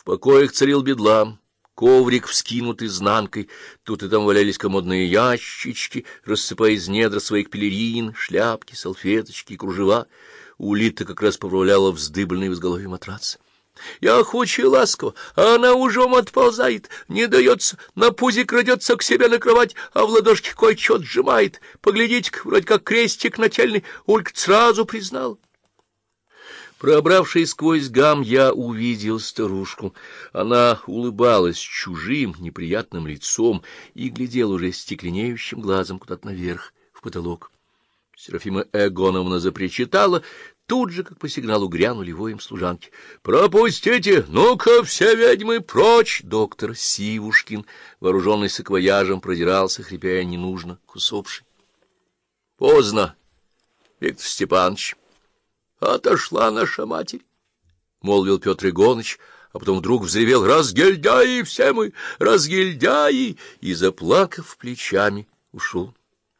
В покоях царил бедлам, коврик вскинут изнанкой, тут и там валялись комодные ящички, рассыпая из недр своих пелерин, шляпки, салфеточки и кружева. Улита как раз поправляла вздыбленный в изголовье матрац. Я хочу ласково, а она ужом отползает, не дается, на пузе крадется к себе на кровать, а в ладошке кое-что сжимает. Поглядите-ка, вроде как крестик нательный, Ольга сразу признал. Пробравшись сквозь гам, я увидел старушку. Она улыбалась чужим, неприятным лицом и глядела уже стекленеющим глазом куда-то наверх, в потолок. Серафима Эгоновна запричитала, тут же, как по сигналу, грянули воем служанки. — Пропустите! Ну-ка, все ведьмы, прочь! Доктор Сивушкин, вооруженный саквояжем, продирался, хрипя ненужно, к усопшей. — Поздно, Виктор Степанович. Отошла наша матерь, — молвил Петр Игоныч, а потом вдруг взревел: «Разгильдяи все мы, разгильдяи!» и, заплакав плечами, ушел.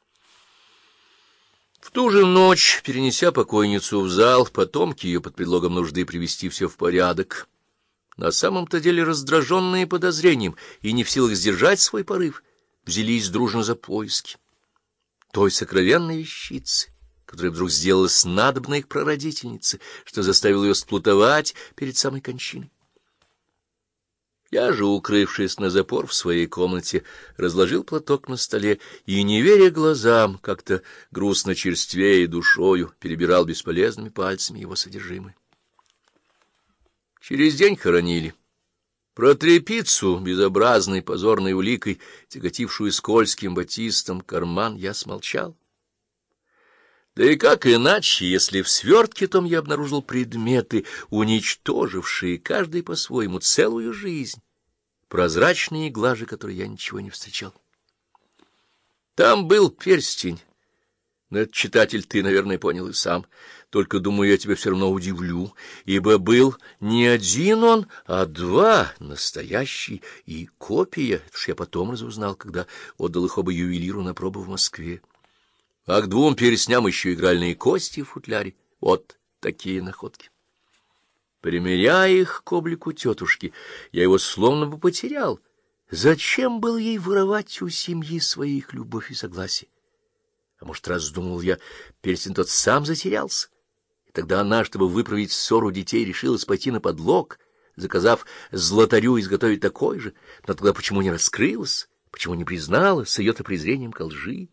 В ту же ночь, перенеся покойницу в зал, потомки ее под предлогом нужды привести все в порядок, на самом-то деле раздраженные подозрением и не в силах сдержать свой порыв, взялись дружно за поиски той сокровенной вещицы, которая вдруг сделалась надобной их прародительнице, что заставило ее сплутовать перед самой кончиной. Я же, укрывшись на запор в своей комнате, разложил платок на столе и, не веря глазам, как-то грустно черствея душою, перебирал бесполезными пальцами его содержимое. Через день хоронили. Про тряпицу, безобразной позорной уликой, тяготившую скользким батистом карман, я смолчал. Да и как иначе, если в свертке том я обнаружил предметы, уничтожившие каждый по-своему целую жизнь, прозрачные глажи, которые я ничего не встречал. Там был перстень. Но этот, читатель, ты, наверное, понял и сам. Только, думаю, я тебя все равно удивлю, ибо был не один он, а два, настоящий и копия. Это ж я потом разузнал, когда отдал их оба ювелиру на пробу в Москве. А к двум перстням еще игральные кости в футляре. Вот такие находки. Примеряя их к облику тетушки, я его словно бы потерял. Зачем было ей воровать у семьи своих любовь и согласие? А может, раздумал я, перстень тот сам затерялся? И тогда она, чтобы выправить ссору детей, решилась пойти на подлог, заказав златарю изготовить такой же. Но тогда почему не раскрылась? Почему не призналась с ее-то презрением ко лжи?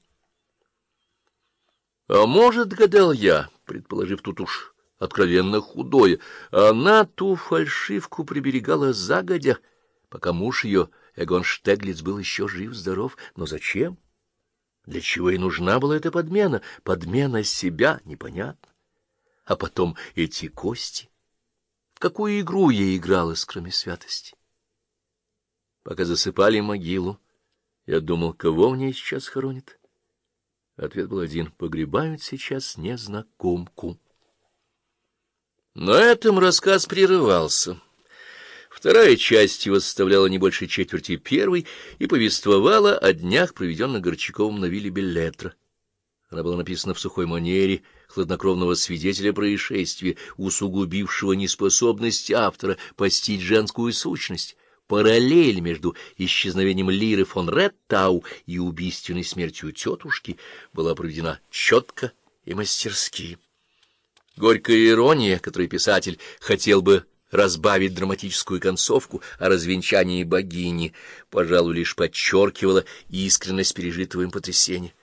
А может, гадал я, предположив тут уж откровенно худое, она ту фальшивку приберегала загодя, пока муж ее, Эгон Штеглиц, был еще жив-здоров. Но зачем? Для чего ей нужна была эта подмена? Подмена себя, непонятно. А потом эти кости. В какую игру ей игралась, кроме святости? Пока засыпали могилу, я думал, кого в ней сейчас хоронят. Ответ был один: погребают сейчас незнакомку. На этом рассказ прерывался. Вторая часть его составляла не больше четверти первой и повествовала о днях, проведенных Горчаковым на вилле Беллетра. Она была написана в сухой манере хладнокровного свидетеля происшествия, усугубившего неспособность автора постичь женскую сущность. Параллель между исчезновением Лиры фон Реттау и убийственной смертью тетушки была проведена четко и мастерски. Горькая ирония, которой писатель хотел бы разбавить драматическую концовку о развенчании богини, пожалуй, лишь подчеркивала искренность пережитого им потрясения.